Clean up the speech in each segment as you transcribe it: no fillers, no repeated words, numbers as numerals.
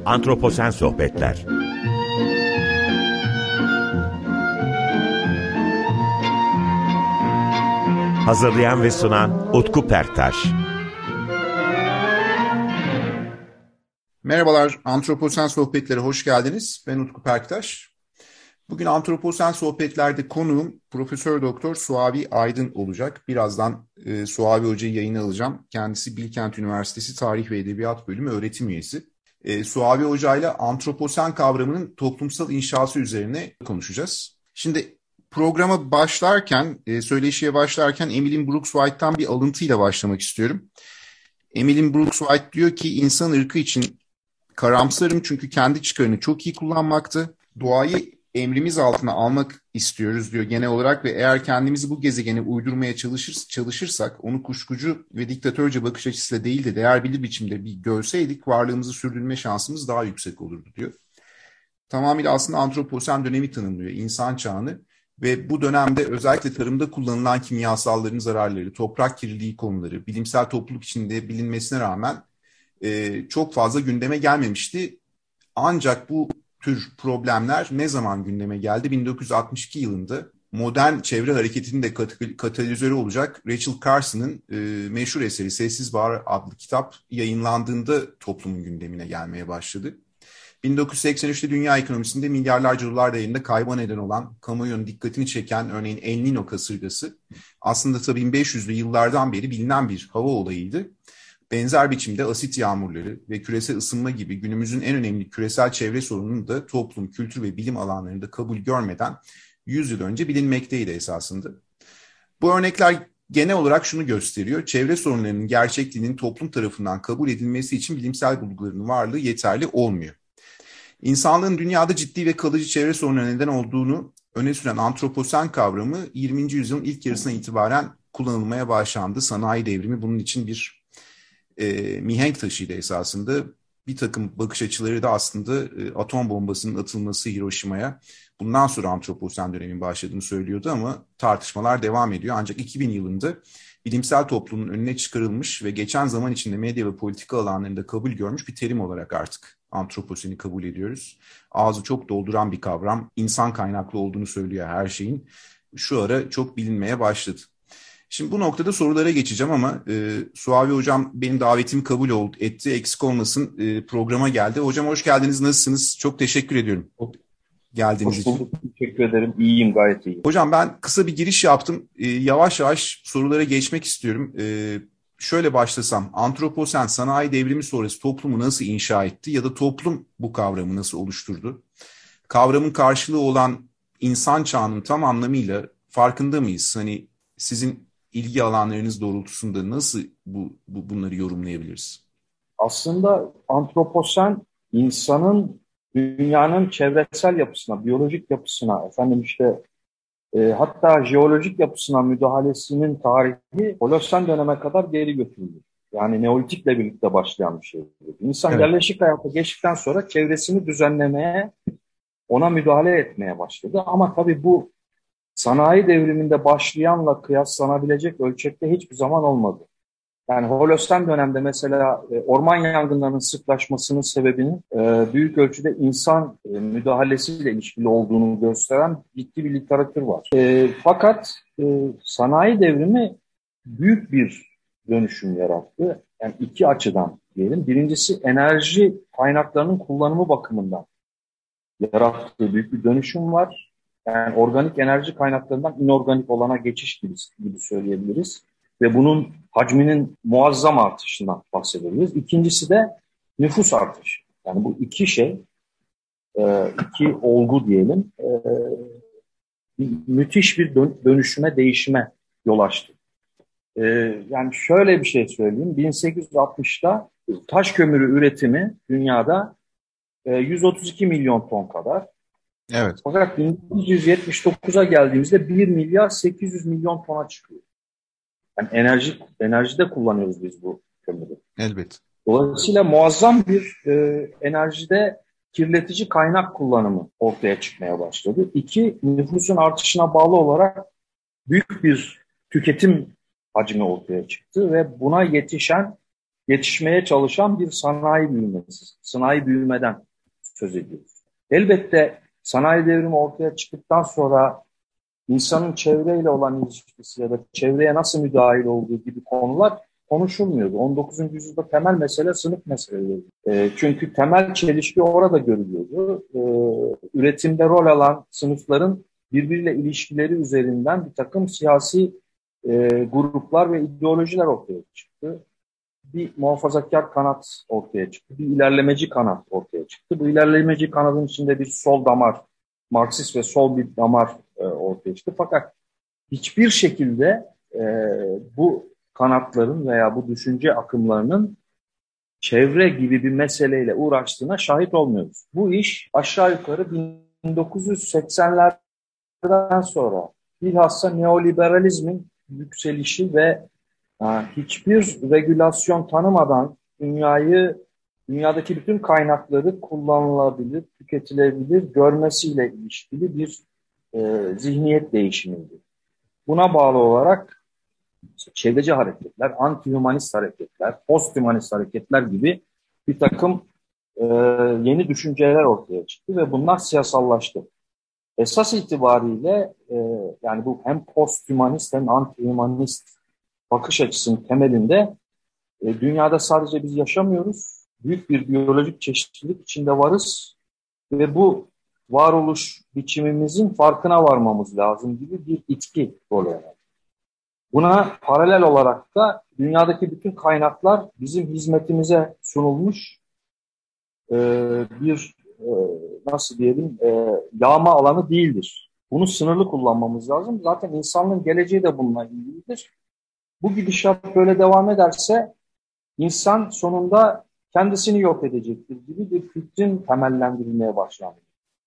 Antroposen Sohbetler. Hazırlayan ve sunan Utku Perktaş. Merhabalar, Antroposen Sohbetlere hoş geldiniz. Ben Utku Perktaş. Bugün Antroposen Sohbetler'de konuğum Profesör Doktor Suavi Aydın olacak. Birazdan Suavi Hoca'yı yayına alacağım. Kendisi Bilkent Üniversitesi Tarih ve Edebiyat Bölümü öğretim üyesi. Suavi Hoca ile antroposen kavramının toplumsal inşası üzerine konuşacağız. Şimdi programa başlarken, söyleşiye başlarken Emmeline Brooks White'tan bir alıntıyla başlamak istiyorum. Emmeline Brooks White diyor ki insan ırkı için karamsarım çünkü kendi çıkarını çok iyi kullanmakta. Doğayı emrimiz altına almak istiyoruz diyor genel olarak ve eğer kendimizi bu gezegene uydurmaya çalışırsak onu kuşkucu ve diktatörce bakış açısıyla değil de değerli biçimde bir görseydik varlığımızı sürdürme şansımız daha yüksek olurdu diyor. Tamamıyla aslında antroposen dönemi tanımlıyor, insan çağını ve bu dönemde özellikle tarımda kullanılan kimyasalların zararları, toprak kirliliği konuları, bilimsel topluluk içinde bilinmesine rağmen çok fazla gündeme gelmemişti. Ancak bu tür problemler ne zaman gündeme geldi? 1962 yılında modern çevre hareketinin de katalizörü olacak Rachel Carson'ın meşhur eseri Sessiz Bahar adlı kitap yayınlandığında toplumun gündemine gelmeye başladı. 1983'te dünya ekonomisinde milyarlarca dolar değerinde kayba neden olan, kamuoyunun dikkatini çeken örneğin El Niño kasırgası aslında tabii 1500'lü yıllardan beri bilinen bir hava olayıydı. Benzer biçimde asit yağmurları ve küresel ısınma gibi günümüzün en önemli küresel çevre sorununu da toplum, kültür ve bilim alanlarında kabul görmeden 100 yıl önce bilinmekteydi esasında. Bu örnekler genel olarak şunu gösteriyor. Çevre sorunlarının gerçekliğinin toplum tarafından kabul edilmesi için bilimsel bulguların varlığı yeterli olmuyor. İnsanlığın dünyada ciddi ve kalıcı çevre sorunlarına neden olduğunu öne süren antroposen kavramı 20. yüzyılın ilk yarısına itibaren kullanılmaya başlandı. Sanayi devrimi bunun için bir mihenk taşıydı esasında. Bir takım bakış açıları da aslında atom bombasının atılması Hiroşima'ya bundan sonra antroposen dönemin başladığını söylüyordu ama tartışmalar devam ediyor. Ancak 2000 yılında bilimsel toplumun önüne çıkarılmış ve geçen zaman içinde medya ve politika alanlarında kabul görmüş bir terim olarak artık antroposeni kabul ediyoruz. Ağzı çok dolduran bir kavram, insan kaynaklı olduğunu söylüyor her şeyin. Şu ara çok bilinmeye başladı. Şimdi bu noktada sorulara geçeceğim ama Suavi Hocam benim davetimi kabul etti. Eksik olmasın programa geldi. Hocam hoş geldiniz. Nasılsınız? Çok teşekkür ediyorum geldiğiniz için. Hoş bulduk. Teşekkür ederim. İyiyim, gayet iyiyim. Hocam ben kısa bir giriş yaptım. Yavaş yavaş sorulara geçmek istiyorum. Şöyle başlasam. Antroposen sanayi devrimi sonrası toplumu nasıl inşa etti ya da toplum bu kavramı nasıl oluşturdu? Kavramın karşılığı olan insan çağının tam anlamıyla farkında mıyız? Hani sizin ilgi alanlarınız doğrultusunda nasıl bunları yorumlayabiliriz? Aslında antroposen insanın dünyanın çevresel yapısına, biyolojik yapısına, hatta jeolojik yapısına müdahalesinin tarihi Holosen döneme kadar geri götürülür. Yani Neolitik'le birlikte başlayan bir şeydir. İnsan evet, yerleşik hayata geçtikten sonra çevresini düzenlemeye, ona müdahale etmeye başladı. Ama tabii bu sanayi devriminde başlayanla kıyaslanabilecek ölçekte hiçbir zaman olmadı. Yani Holosen dönemde mesela orman yangınlarının sıklaşmasının sebebinin büyük ölçüde insan müdahalesiyle ilişkili olduğunu gösteren ciddi bir literatür var. Fakat sanayi devrimi büyük bir dönüşüm yarattı. Yani iki açıdan diyelim. Birincisi enerji kaynaklarının kullanımı bakımından yarattığı büyük bir dönüşüm var. Yani organik enerji kaynaklarından inorganik olana geçiş gibi söyleyebiliriz. Ve bunun hacminin muazzam artışından bahsedebiliriz. İkincisi de nüfus artışı. Yani bu iki şey, iki olgu diyelim, müthiş bir dönüşüme, değişime yol açtı. Yani şöyle bir şey söyleyeyim. 1860'ta taş kömürü üretimi dünyada 132 milyon ton kadar. Evet. Fakat 1979'a geldiğimizde 1 milyar 800 milyon tona çıkıyor. Yani enerjide kullanıyoruz biz bu kömürü. Elbette. Dolayısıyla muazzam bir enerjide kirletici kaynak kullanımı ortaya çıkmaya başladı. İki, nüfusun artışına bağlı olarak büyük bir tüketim hacmi ortaya çıktı ve buna yetişen yetişmeye çalışan bir sanayi büyümesi, sanayi büyümeden söz ediyoruz. Elbette sanayi devrimi ortaya çıktıktan sonra insanın çevreyle olan ilişkisi ya da çevreye nasıl müdahil olduğu gibi konular konuşulmuyordu. 19. yüzyılda temel mesele sınıf meseleleri. Çünkü temel çelişki orada görülüyordu. Üretimde rol alan sınıfların birbiriyle ilişkileri üzerinden bir takım siyasi gruplar ve ideolojiler ortaya çıktı. Bir muhafazakar kanat ortaya çıktı. Bir ilerlemeci kanat ortaya çıktı. Bu ilerlemeci kanadın içinde bir sol damar, Marksist ve sol bir damar ortaya çıktı. Fakat hiçbir şekilde bu kanatların veya bu düşünce akımlarının çevre gibi bir meseleyle uğraştığına şahit olmuyoruz. Bu iş aşağı yukarı 1980'lerden sonra bilhassa neoliberalizmin yükselişi ve hiçbir regülasyon tanımadan dünyadaki bütün kaynakları kullanılabilir, tüketilebilir görmesiyle ilişkili bir zihniyet değişimiydi. Buna bağlı olarak çevreci hareketler, anti-hümanist hareketler, post-hümanist hareketler gibi bir takım yeni düşünceler ortaya çıktı ve bunlar siyasallaştı. Esas itibariyle yani bu hem post-hümanist hem anti-hümanist bakış açısının temelinde dünyada sadece biz yaşamıyoruz, büyük bir biyolojik çeşitlilik içinde varız ve bu varoluş biçimimizin farkına varmamız lazım gibi bir itki rol oynar. Buna paralel olarak da dünyadaki bütün kaynaklar bizim hizmetimize sunulmuş bir nasıl diyelim yağma alanı değildir. Bunu sınırlı kullanmamız lazım. Zaten insanlığın geleceği de bununla ilgilidir. Bu gidişat böyle devam ederse insan sonunda kendisini yok edecektir gibi bir fikrin temellendirilmeye başlandı.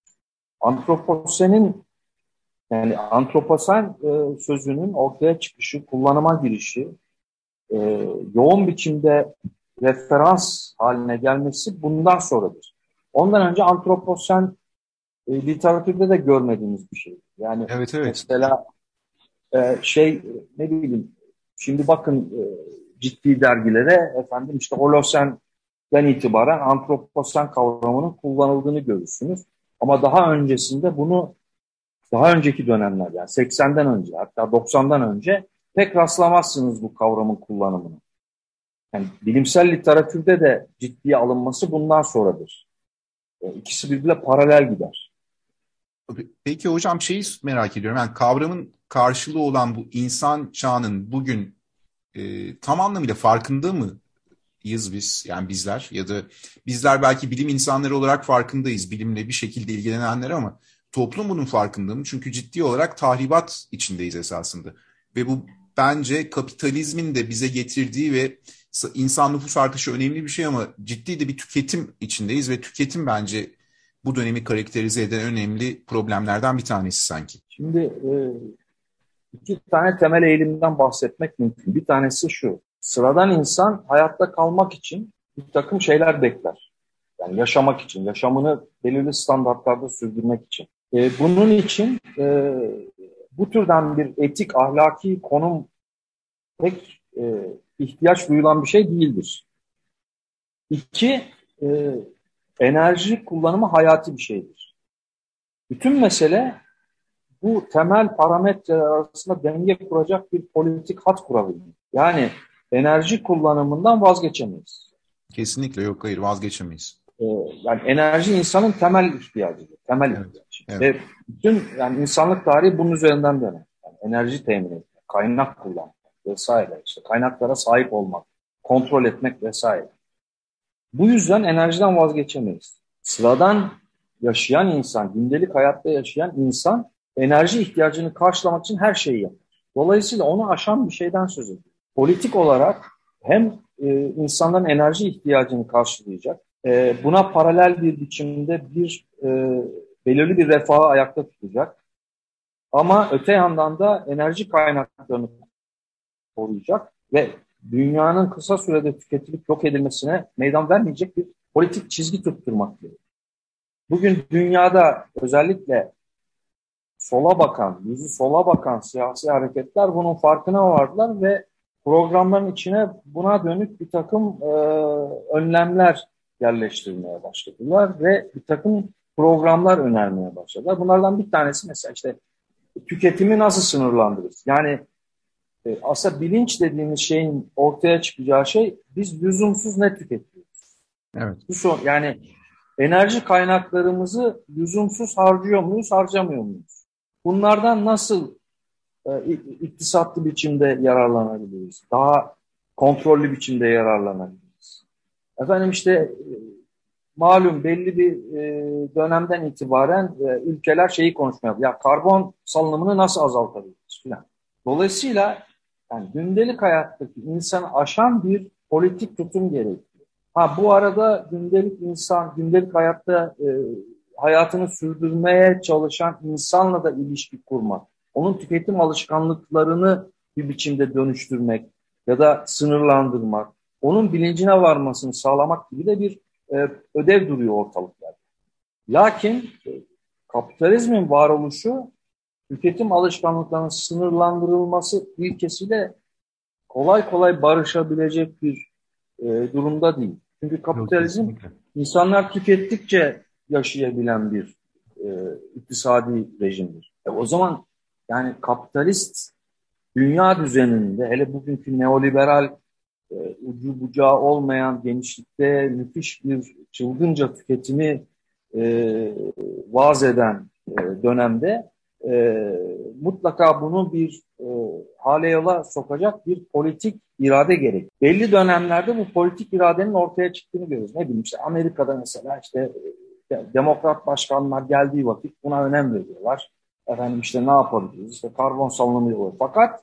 Antroposen sözünün ortaya çıkışı, kullanıma girişi, yoğun biçimde referans haline gelmesi bundan sonradır. Ondan önce antroposen literatürde de görmediğimiz bir şey. Yani evet. Mesela ne bileyim, şimdi bakın ciddi dergilere işte Holosen'den itibaren antroposen kavramının kullanıldığını görürsünüz. Ama daha önceki dönemler yani 80'den önce hatta 90'dan önce pek rastlamazsınız bu kavramın kullanımını. Yani bilimsel literatürde de ciddiye alınması bundan sonradır. İkisi birbirine paralel gider. Peki hocam şeyi merak ediyorum. Yani kavramın karşılığı olan bu insan çağının bugün tam anlamıyla farkında mıyız biz? Yani bizler ya da bizler belki bilim insanları olarak farkındayız. Bilimle bir şekilde ilgilenenler ama toplum bunun farkında mı? Çünkü ciddi olarak tahribat içindeyiz esasında. Ve bu bence kapitalizmin de bize getirdiği ve insan nüfus artışı önemli bir şey ama ciddi de bir tüketim içindeyiz ve tüketim bence bu dönemi karakterize eden önemli problemlerden bir tanesi sanki. Şimdi iki tane temel eğilimden bahsetmek mümkün. Bir tanesi şu: sıradan insan hayatta kalmak için bir takım şeyler bekler. Yani yaşamak için, yaşamını belirli standartlarda sürdürmek için. Bunun için bu türden bir etik, ahlaki konum pek ihtiyaç duyulan bir şey değildir. İki, enerji kullanımı hayati bir şeydir. Bütün mesele bu temel parametreler arasında denge kuracak bir politik hat kurabilmek. Yani enerji kullanımından vazgeçemeyiz. Kesinlikle yok, hayır, vazgeçemeyiz. Yani enerji insanın temel ihtiyacıdır. Temel ihtiyacı. Evet. Ve bütün insanlık tarihi bunun üzerinden döner. Yani enerji temin etmek, kaynak kullanmak vesaire. İşte kaynaklara sahip olmak, kontrol etmek vesaire. Bu yüzden enerjiden vazgeçemeyiz. Sıradan yaşayan insan, gündelik hayatta yaşayan insan enerji ihtiyacını karşılamak için her şeyi yapar. Dolayısıyla onu aşan bir şeyden söz ediyor. Politik olarak hem insanların enerji ihtiyacını karşılayacak, buna paralel bir biçimde belirli bir refahı ayakta tutacak. Ama öte yandan da enerji kaynaklarını koruyacak ve dünyanın kısa sürede tüketilip yok edilmesine meydan vermeyecek bir politik çizgi tutturmak gerekiyor. Bugün dünyada özellikle yüzü sola bakan siyasi hareketler bunun farkına vardılar ve programların içine buna dönük bir takım önlemler yerleştirmeye başladılar ve bir takım programlar önermeye başladılar. Bunlardan bir tanesi mesela işte tüketimi nasıl sınırlandırırız? Yani aslında bilinç dediğimiz şeyin ortaya çıkacağı şey biz lüzumsuz ne tüketiyoruz? Evet. Yani enerji kaynaklarımızı lüzumsuz harcıyor muyuz, harcamıyor muyuz? Bunlardan nasıl iktisatlı biçimde yararlanabiliriz? Daha kontrollü biçimde yararlanabiliriz? Efendim işte malum belli bir dönemden itibaren ülkeler şeyi konuşmaya ya karbon salınımını nasıl azaltabiliriz filan. Dolayısıyla yani gündelik hayattaki insanı aşan bir politik tutum gerekiyor. Bu arada gündelik hayatta hayatını sürdürmeye çalışan insanla da ilişki kurmak, onun tüketim alışkanlıklarını bir biçimde dönüştürmek ya da sınırlandırmak, onun bilincine varmasını sağlamak gibi de bir ödev duruyor ortalıklarda. Lakin kapitalizmin varoluşu tüketim alışkanlıklarının sınırlandırılması ilkesiyle kolay kolay barışabilecek bir durumda değil. Çünkü kapitalizm insanlar tükettikçe yaşayabilen bir iktisadi rejimdir. O zaman yani kapitalist dünya düzeninde hele bugünkü neoliberal ucu bucağı olmayan genişlikte müthiş bir çılgınca tüketimi vaaz eden dönemde mutlaka bunu bir hale yola sokacak bir politik irade gerek. Belli dönemlerde bu politik iradenin ortaya çıktığını görüyoruz. Ne bileyim işte Amerika'da mesela işte demokrat başkanlar geldiği vakit buna önem veriyorlar. Efendim işte ne yapabiliriz? İşte karbon salınımı oluyor. Fakat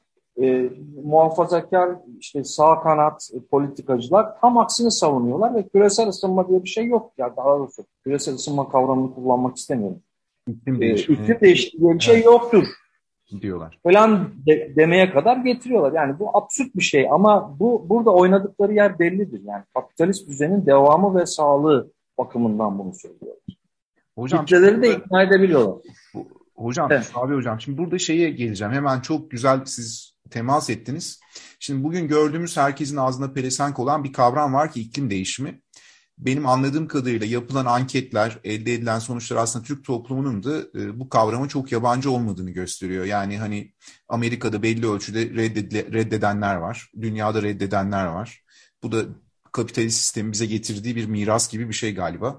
muhafazakar işte sağ kanat politikacılar tam aksini savunuyorlar ve küresel ısınma diye bir şey yok. Ya daha doğrusu küresel ısınma kavramını kullanmak istemiyorum. İklim değişikliği diye bir şey yoktur diyorlar. Falan demeye kadar getiriyorlar. Yani bu absürt bir şey ama burada oynadıkları yer bellidir. Yani kapitalist düzenin devamı ve sağlığı bakımından bunu söylüyorlar. Hocam, kitleleri de ikna edebiliyorlar. Hocam, evet. Abi hocam, şimdi burada şeye geleceğim. Hemen çok güzel siz temas ettiniz. Şimdi bugün gördüğümüz herkesin ağzına pelesenk olan bir kavram var ki iklim değişimi. Benim anladığım kadarıyla yapılan anketler, elde edilen sonuçlar aslında Türk toplumunun da bu kavramı çok yabancı olmadığını gösteriyor. Yani hani Amerika'da belli ölçüde reddedenler var, dünyada reddedenler var. Bu da kapitalist sistemin bize getirdiği bir miras gibi bir şey galiba.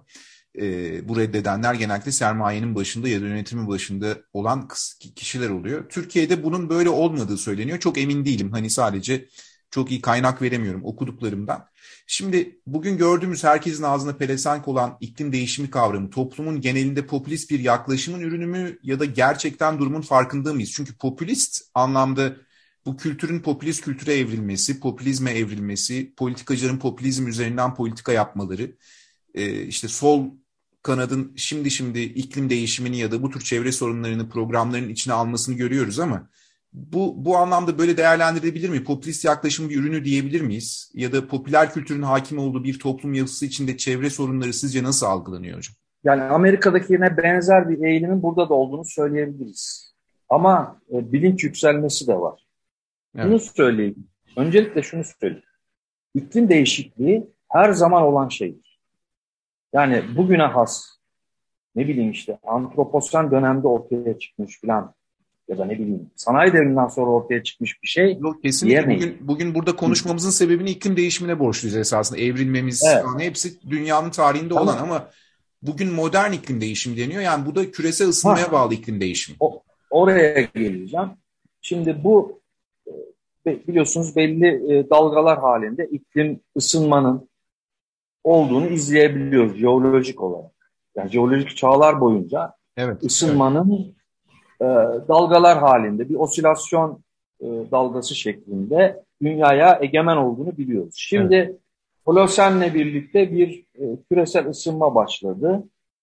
Bu reddedenler genellikle sermayenin başında ya da yönetimin başında olan kişiler oluyor. Türkiye'de bunun böyle olmadığı söyleniyor. Çok emin değilim. Hani sadece çok iyi kaynak veremiyorum okuduklarımdan. Şimdi bugün gördüğümüz herkesin ağzına pelesenk olan iklim değişimi kavramı toplumun genelinde popülist bir yaklaşımın ürünü mü ya da gerçekten durumun farkında mıyız? Çünkü popülist anlamda bu kültürün popülist kültüre evrilmesi, popülizme evrilmesi, politikacıların popülizm üzerinden politika yapmaları, işte sol kanadın şimdi iklim değişimini ya da bu tür çevre sorunlarını programların içine almasını görüyoruz ama bu anlamda böyle değerlendirilebilir mi? Popülist yaklaşım bir ürünü diyebilir miyiz? Ya da popüler kültürün hakim olduğu bir toplum yapısı içinde çevre sorunları sizce nasıl algılanıyor hocam? Yani Amerika'dakine benzer bir eğilimin burada da olduğunu söyleyebiliriz. Ama bilinç yükselmesi de var. Evet. Bunu söyleyeyim. Öncelikle şunu söyleyeyim. İklim değişikliği her zaman olan şeydir. Yani bugüne has, ne bileyim işte antroposen dönemde ortaya çıkmış falan ya da ne bileyim sanayi devriminden sonra ortaya çıkmış bir şey. Yok, kesinlikle bugün burada konuşmamızın sebebini iklim değişimine borçluyuz esasında. Evrilmemiz falan hepsi dünyanın tarihinde olan ama bugün modern iklim değişimi deniyor. Yani bu da küresel ısınmaya bağlı iklim değişimi. Oraya geleceğim. Şimdi bu biliyorsunuz belli dalgalar halinde iklim ısınmanın olduğunu izleyebiliyoruz jeolojik olarak. Yani jeolojik çağlar boyunca ısınmanın dalgalar halinde bir osilasyon dalgası şeklinde dünyaya egemen olduğunu biliyoruz. Şimdi Holosen'le birlikte bir küresel ısınma başladı.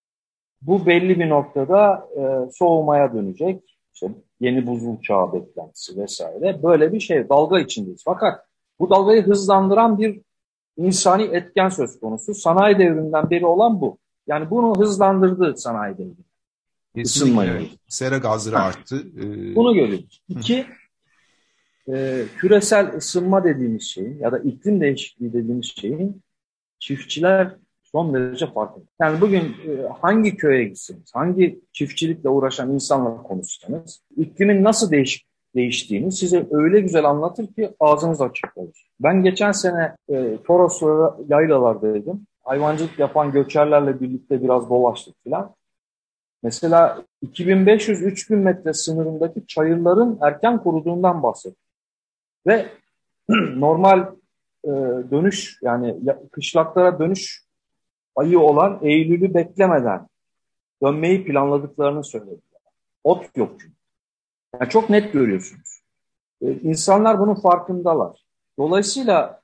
Bu belli bir noktada soğumaya dönecek. İşte yeni buzul çağı beklentisi vesaire. Böyle bir şey dalga içindeyiz. Fakat bu dalgayı hızlandıran bir insani etken söz konusu. Sanayi devriminden beri olan bu. Yani bunu hızlandırdı sanayi devrimi. Kesinlikle. Sera gazları arttı. Bunu görüyoruz. İki, küresel ısınma dediğimiz şeyin ya da iklim değişikliği dediğimiz şeyin çiftçiler son derece farklı. Yani bugün hangi köye gitseniz, hangi çiftçilikle uğraşan insanla konuşsanız, iklimin nasıl değiştiğini size öyle güzel anlatır ki ağzınız açık olur. Ben geçen sene Toros yaylalardaydım. Hayvancılık yapan göçerlerle birlikte biraz dolaştık filan. Mesela 2500-3000 metre sınırındaki çayırların erken kuruduğundan bahsettim. Ve normal dönüş, yani kışlaklara dönüş ayı olan Eylül'ü beklemeden dönmeyi planladıklarını söylediler. Ot yok çünkü. Yani çok net görüyorsunuz. İnsanlar bunun farkındalar. Dolayısıyla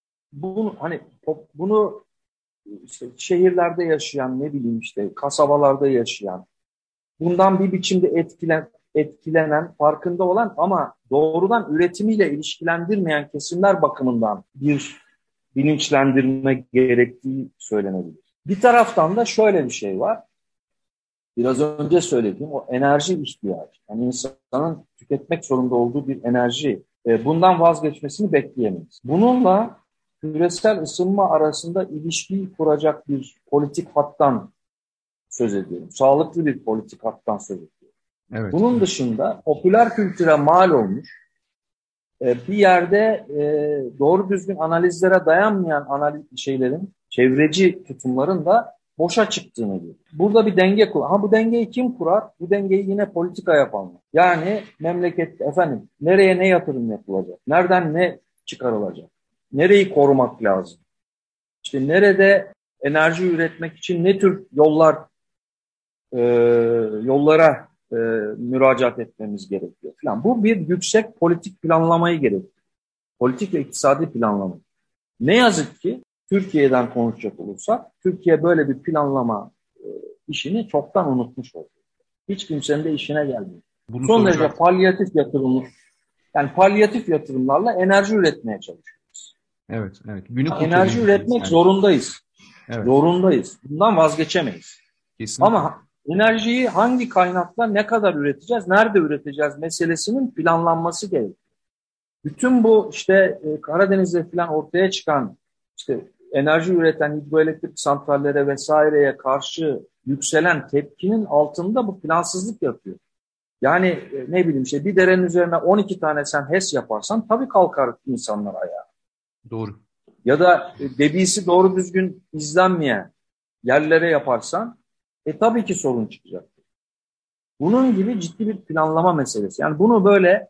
bunu işte şehirlerde yaşayan, ne bileyim işte kasabalarda yaşayan, bundan bir biçimde etkilenen, farkında olan ama doğrudan üretimiyle ilişkilendirmeyen kesimler bakımından bir bilinçlendirme gerektiği söylenebilir. Bir taraftan da şöyle bir şey var. Biraz önce söylediğim o enerji ihtiyacı. Yani insanın tüketmek zorunda olduğu bir enerji. Bundan vazgeçmesini bekleyemeyiz. Bununla küresel ısınma arasında ilişkiyi kuracak bir politik hattan söz ediyorum. Sağlıklı bir politik hattan söz ediyorum. Evet. Bunun dışında popüler kültüre mal olmuş, bir yerde doğru düzgün analizlere dayanmayan çevreci tutumların da boşa çıktığını görüyoruz. Burada bir denge kurar. Bu dengeyi kim kurar? Bu dengeyi yine politika yapanlar. Yani memlekette nereye ne yatırım yapılacak? Nereden ne çıkarılacak? Nereyi korumak lazım? İşte nerede enerji üretmek için ne tür yollara müracaat etmemiz gerekiyor falan. Bu bir yüksek politik planlamayı gerektiriyor. Politik ve iktisadi planlama. Ne yazık ki Türkiye'den konuşacak olursak, Türkiye böyle bir planlama işini çoktan unutmuş oldu. Hiç kimsenin de işine gelmiyor. Son derece palyatif yatırımlarla enerji üretmeye çalışıyoruz. Evet. Enerji üretmek zorundayız. Evet. Zorundayız. Bundan vazgeçemeyiz. Kesinlikle. Ama enerjiyi hangi kaynakla ne kadar üreteceğiz, nerede üreteceğiz meselesinin planlanması gerekiyor. Bütün bu işte Karadeniz'de falan ortaya çıkan işte enerji üreten hidroelektrik santrallere vesaireye karşı yükselen tepkinin altında bu plansızlık yatıyor. Yani ne bileyim işte bir derenin üzerine 12 tane sen HES yaparsan tabii kalkar insanlar ayağa. Doğru. Ya da debisi doğru düzgün izlenmeyen yerlere yaparsan tabii ki sorun çıkacak. Bunun gibi ciddi bir planlama meselesi. Yani bunu böyle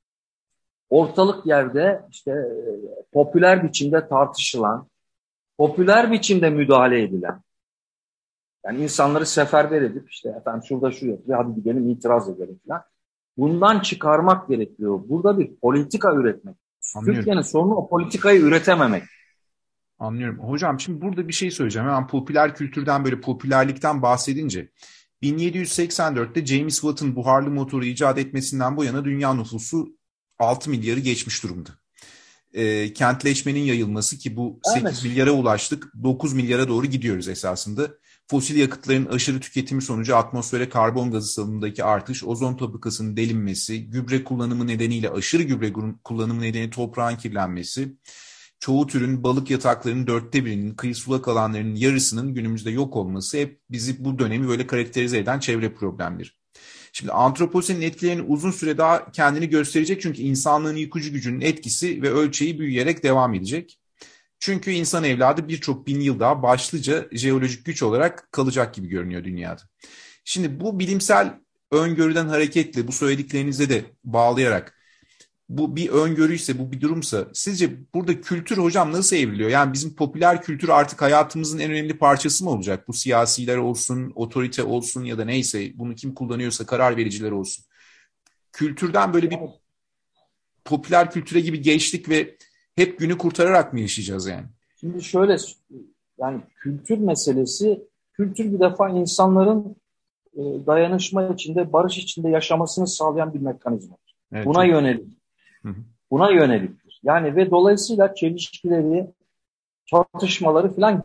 ortalık yerde işte popüler biçimde tartışılan, popüler biçimde müdahale edilen, yani insanları seferber edip işte şurada şu yapıyor, hadi gidelim itiraz edelim falan. Bundan çıkarmak gerekiyor. Burada bir politika üretmek. Anlıyorum. Türkiye'nin sorunu o politikayı üretememek. Anlıyorum. Hocam şimdi burada bir şey söyleyeceğim. Hemen popüler kültürden, böyle popülerlikten bahsedince 1784'te James Watt'ın buharlı motoru icat etmesinden bu yana dünya nüfusu 6 milyarı geçmiş durumda. Kentleşmenin yayılması, ki bu 8 milyara ulaştık, 9 milyara doğru gidiyoruz esasında. Fosil yakıtların aşırı tüketimi sonucu atmosfere karbon gazı salımındaki artış, ozon tabakasının delinmesi, gübre kullanımı nedeniyle aşırı gübre kullanımı nedeniyle toprağın kirlenmesi, çoğu türün balık yataklarının 1/4'inin, kıyı sulak alanlarının yarısının günümüzde yok olması hep bizi bu dönemi böyle karakterize eden çevre problemleri. Şimdi antroposenin etkilerini uzun süre daha kendini gösterecek, çünkü insanlığın yıkıcı gücünün etkisi ve ölçeği büyüyerek devam edecek. Çünkü insan evladı birçok bin yıl daha başlıca jeolojik güç olarak kalacak gibi görünüyor dünyada. Şimdi bu bilimsel öngörüden hareketle, bu söylediklerinize de bağlayarak, bu bir öngörüyse, bu bir durumsa, sizce burada kültür hocam nasıl evriliyor? Yani bizim popüler kültür artık hayatımızın en önemli parçası mı olacak? Bu siyasiler olsun, otorite olsun ya da neyse, bunu kim kullanıyorsa, karar vericiler olsun. Kültürden böyle bir popüler kültüre gibi geçtik ve hep günü kurtararak mı yaşayacağız yani? Şimdi şöyle, yani kültür meselesi, kültür bir defa insanların dayanışma içinde, barış içinde yaşamasını sağlayan bir mekanizmadır. Evet, buna yönelik. Buna yöneliktir. Yani ve dolayısıyla çelişkileri, çatışmaları falan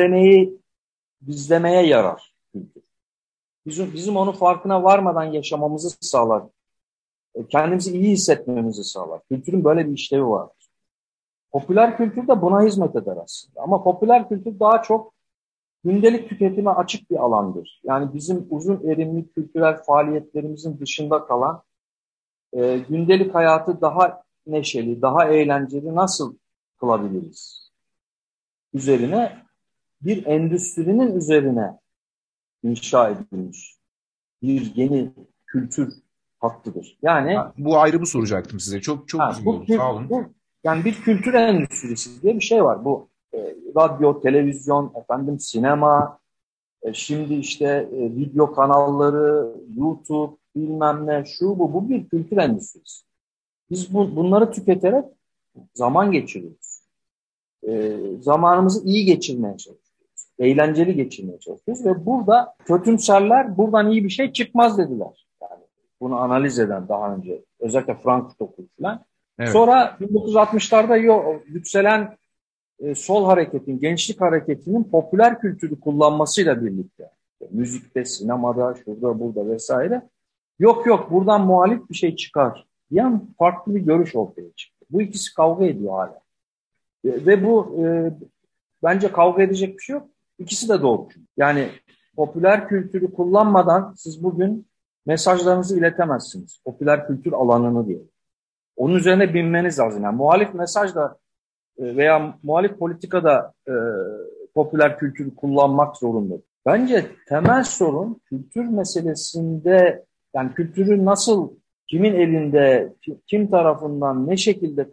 gizlemeye yarar kültür. Bizim onu farkına varmadan yaşamamızı sağlar kendimizi iyi hissetmemizi sağlar. Kültürün böyle bir işlevi vardır. Popüler kültür de buna hizmet eder aslında. Ama popüler kültür daha çok gündelik tüketime açık bir alandır. Yani bizim uzun erimli kültürel faaliyetlerimizin dışında kalan gündelik hayatı daha neşeli, daha eğlenceli nasıl kılabiliriz? Üzerine bir endüstrinin üzerine inşa edilmiş bir yeni kültür hattıdır. Yani bu ayrı bir soracaktım size. Çok güzel oldu. Sağ olun. Yani bir kültür endüstrisi diye bir şey var. Bu radyo, televizyon, sinema, şimdi işte video kanalları, YouTube, bilmem ne, bu bir kültür endüstrisi. Biz bunları tüketerek zaman geçiriyoruz. Zamanımızı iyi geçirmeye çalışıyoruz. Eğlenceli geçirmeye çalışıyoruz ve burada kötümserler buradan iyi bir şey çıkmaz dediler. Yani bunu analiz eden daha önce özellikle Frankfurt Okulu falan. Evet. Sonra 1960'larda yükselen sol hareketin, gençlik hareketinin popüler kültürü kullanmasıyla birlikte müzikte, sinemada, şurada, burada vesaire yok buradan muhalif bir şey çıkar diyen farklı bir görüş ortaya çıktı. Bu ikisi kavga ediyor hala. Ve bu bence kavga edecek bir şey yok. İkisi de doğru. Yani popüler kültürü kullanmadan siz bugün mesajlarınızı iletemezsiniz. Popüler kültür alanını diye. Onun üzerine binmeniz lazım. Yani muhalif mesajla veya muhalif politikada popüler kültürü kullanmak zorunda. Bence temel sorun kültür meselesinde, yani kültürü nasıl, kimin elinde, kim tarafından, ne şekilde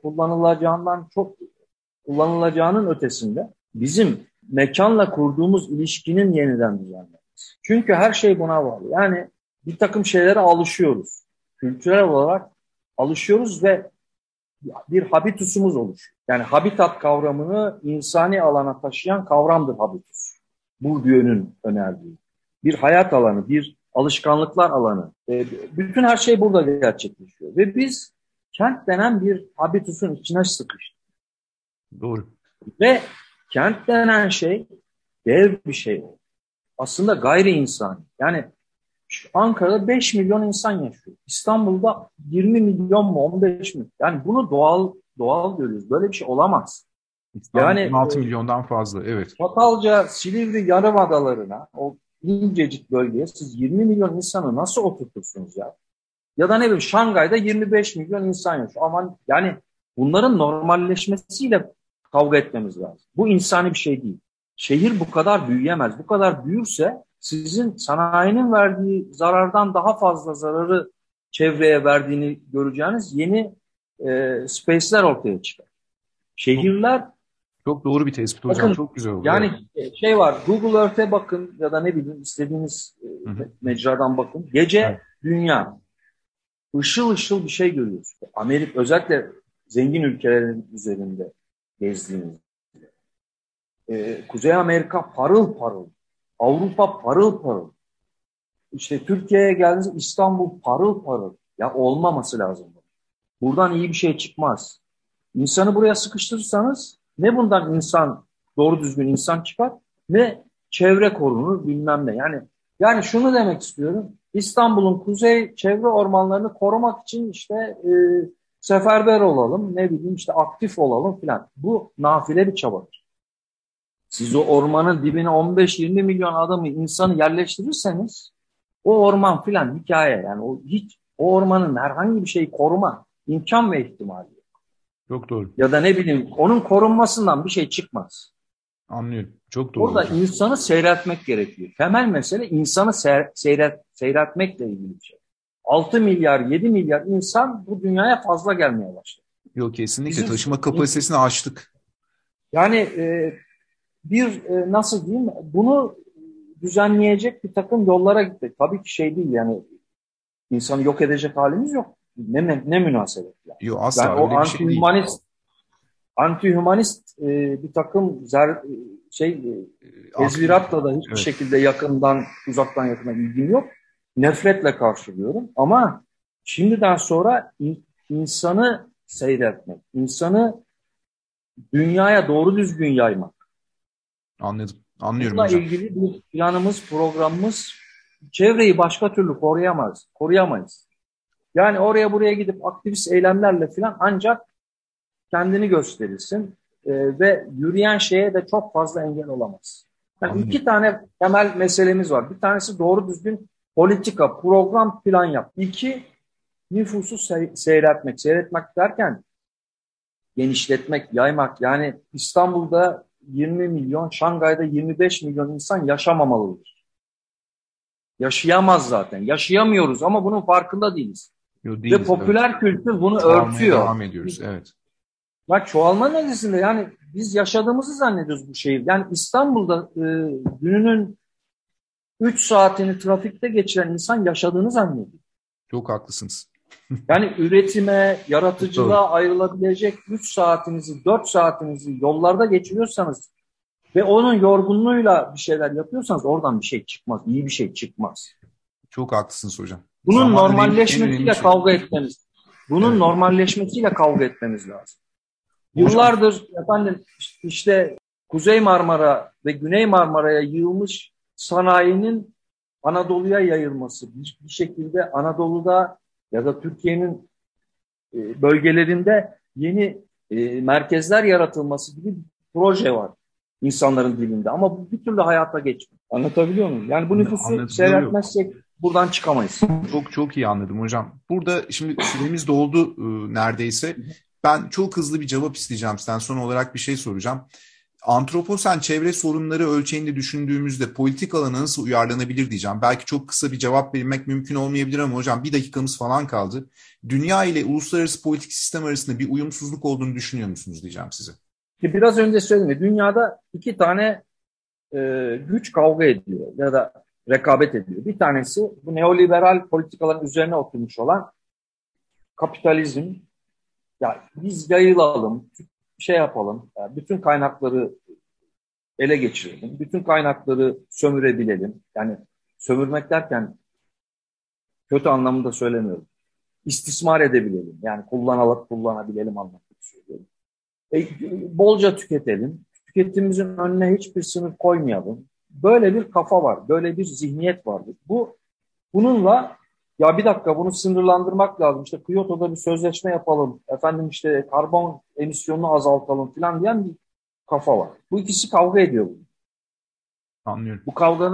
kullanılacağının ötesinde bizim mekanla kurduğumuz ilişkinin yeniden düzenlenmesi. Çünkü her şey buna bağlı. Yani bir takım şeylere alışıyoruz. Kültürel olarak alışıyoruz ve bir habitusumuz oluşuyor. Yani habitat kavramını insani alana taşıyan kavramdır habitus. Bourdieu'nun önerdiği. Bir hayat alanı, bir alışkanlıklar alanı. Bütün her şey burada gerçekleşiyor. Ve biz kent denen bir habitusun içine sıkıştık. Doğru. Ve kent denen şey dev bir şey. Aslında gayri insani. Yani Ankara'da 5 milyon insan yaşıyor. İstanbul'da 20 milyon mu 15 milyon. Yani bunu doğal görüyoruz. Böyle bir şey olamaz. Yani 16 milyondan fazla, evet. Çatalca, Silivri yarımadalarına, o incecik bölgeye siz 20 milyon insanı nasıl oturtursunuz ya? Ya da ne bileyim Şangay'da 25 milyon insan yaşıyor. Aman yani bunların normalleşmesiyle kavga etmemiz lazım. Bu insani bir şey değil. Şehir bu kadar büyüyemez. Bu kadar büyürse sizin sanayinin verdiği zarardan daha fazla zararı çevreye verdiğini göreceğiniz yeni space'ler ortaya çıkar. Şehirler çok doğru bir tespit hocam. Bakın, çok güzel oldu. Yani şey var, Google Earth'e bakın ya da ne bileyim istediğiniz mecradan bakın. Gece dünya ışıl ışıl bir şey görüyorsunuz. Amerika özellikle zengin ülkelerin üzerinde gezdiğinizde. Kuzey Amerika parıl parıl. Avrupa parıl parıl. İşte Türkiye'ye geldiğinizde İstanbul parıl parıl. Ya olmaması lazım. Buradan iyi bir şey çıkmaz. İnsanı buraya sıkıştırırsanız ne bundan doğru düzgün insan çıkar ne çevre korunur bilmem ne. Yani şunu demek istiyorum. İstanbul'un kuzey çevre ormanlarını korumak için işte seferber olalım, ne bileyim işte aktif olalım filan. Bu nafile bir çabadır. Siz o ormanın dibine 15-20 milyon adamı, insanı yerleştirirseniz o orman filan hikaye. Yani o ormanın herhangi bir şeyi koruma imkan ve ihtimali yok. Çok doğru. Ya da ne bileyim onun korunmasından bir şey çıkmaz. Anlıyorum. Çok doğru. Orada insanı seyretmek gerekiyor. Temel mesele insanı seyretmekle ilgili bir şey. 6 milyar, 7 milyar insan bu dünyaya fazla gelmeye başladı. Yok kesinlikle taşıma kapasitesini aştık. Yani nasıl diyeyim, bunu düzenleyecek bir takım yollara gittik. Tabii ki şey değil yani insanı yok edecek halimiz yok. Ne münasebet yani. Yok asla yani öyle bir şey değil. Anti-hümanist bir takım tezviratla da hiçbir şekilde uzaktan yakından ilgim yok. Nefretle karşılıyorum. Ama şimdiden sonra insanı seyretmek, insanı dünyaya doğru düzgün yaymak. Anladım. Anlıyorum bununla hocam. ilgili bir planımız, programımız, çevreyi başka türlü koruyamayız. Yani oraya buraya gidip aktivist eylemlerle falan ancak kendini gösterirsin ve yürüyen şeye de çok fazla engel olamaz. Yani iki tane temel meselemiz var. Bir tanesi doğru düzgün politika, program, plan yap. İki, nüfusu seyretmek. Seyretmek derken genişletmek, yaymak. Yani İstanbul'da 20 milyon, Şangay'da 25 milyon insan yaşamamalıdır. Yaşayamaz zaten. Yaşayamıyoruz ama bunun farkında değiliz. Değiliz, ve popüler evet. Kültür bunu Çoğalmaya örtüyor. devam ediyoruz, evet. Bak çoğalma neticesinde yani biz yaşadığımızı zannediyoruz bu şehir. Yani İstanbul'da gününün 3 saatini trafikte geçiren insan yaşadığını zannediyor. Çok haklısınız. Yani üretime, yaratıcılığa ayrılabilecek 3 saatinizi, 4 saatinizi yollarda geçiriyorsanız ve onun yorgunluğuyla bir şeyler yapıyorsanız oradan bir şey çıkmaz, iyi bir şey çıkmaz. Çok haklısınız hocam. Bunun normalleşmesiyle kavga etmemiz. Bunun normalleşmesiyle kavga etmemiz lazım. Yıllardır efendim işte Kuzey Marmara ve Güney Marmara'ya yığılmış sanayinin Anadolu'ya yayılması, bir şekilde Anadolu'da ya da Türkiye'nin bölgelerinde yeni merkezler yaratılması gibi bir proje var insanların dilinde. Ama bu bir türlü hayata geçmiyor. Anlatabiliyor muyum? Yani bu nüfusu seyretmezsek buradan çıkamayız. Çok iyi anladım hocam. Burada şimdi süremiz doldu neredeyse. Ben çok hızlı bir cevap isteyeceğim sizden. Son olarak bir şey soracağım. Antroposen çevre sorunları ölçeğinde düşündüğümüzde politik alana nasıl uyarlanabilir diyeceğim. Belki çok kısa bir cevap vermek mümkün olmayabilir ama hocam bir dakikamız falan kaldı. Dünya ile uluslararası politik sistem arasında bir uyumsuzluk olduğunu düşünüyor musunuz diyeceğim size. Biraz önce söyledim. Dünyada iki tane güç kavga ediyor ya da rekabet ediyor. Bir tanesi bu neoliberal politikaların üzerine oturmuş olan kapitalizm. Ya biz yayılalım, şey yapalım, yani bütün kaynakları ele geçirelim, bütün kaynakları sömürebilelim. Yani sömürmek derken kötü anlamında söylemiyorum. İstismar edebilelim, yani kullanabilelim anlamında söylüyorum. Bolca tüketelim, tüketimimizin önüne hiçbir sınır koymayalım. Böyle bir kafa var, böyle bir zihniyet vardır. Bununla ya bir dakika bunu sınırlandırmak lazım. İşte Kyoto'da bir sözleşme yapalım. Efendim işte karbon emisyonunu azaltalım falan diyen bir kafa var. Bu ikisi kavga ediyor. Anlıyorum.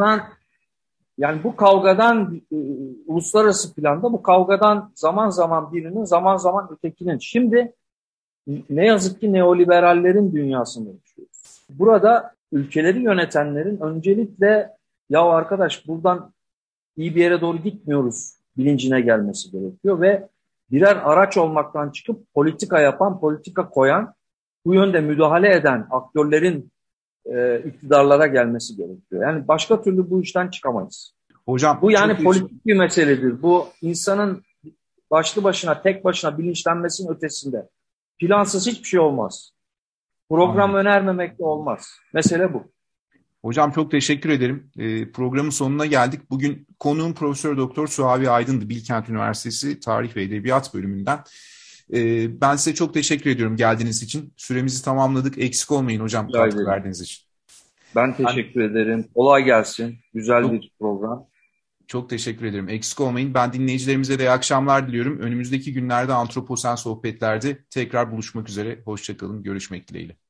Bu kavgadan uluslararası planda bu kavgadan zaman zaman birinin zaman zaman ötekinin. Şimdi ne yazık ki neoliberallerin dünyasında yaşıyoruz. Burada ülkeleri yönetenlerin öncelikle ya arkadaş buradan iyi bir yere doğru gitmiyoruz bilincine gelmesi gerekiyor ve birer araç olmaktan çıkıp politika yapan, politika koyan, bu yönde müdahale eden aktörlerin iktidarlara gelmesi gerekiyor. Yani başka türlü bu işten çıkamayız. Hocam, bu yani politik bir meseledir. Bu insanın başlı başına, tek başına bilinçlenmesinin ötesinde. Plansız hiçbir şey olmaz. Program önermemek de olmaz. Mesele bu. Hocam çok teşekkür ederim. Programın sonuna geldik. Bugün konuğum Profesör Doktor Suavi Aydın'dı, Bilkent Üniversitesi Tarih ve Edebiyat bölümünden. Ben size çok teşekkür ediyorum geldiğiniz için. Süremizi tamamladık. Eksik olmayın hocam katkı verdiğiniz için. Ben teşekkür ederim. Kolay gelsin. Güzel bir program. Çok teşekkür ederim. Eksik olmayın. Ben dinleyicilerimize de iyi akşamlar diliyorum. Önümüzdeki günlerde Antroposen Sohbetler'de tekrar buluşmak üzere. Hoşça kalın. Görüşmek dileğiyle.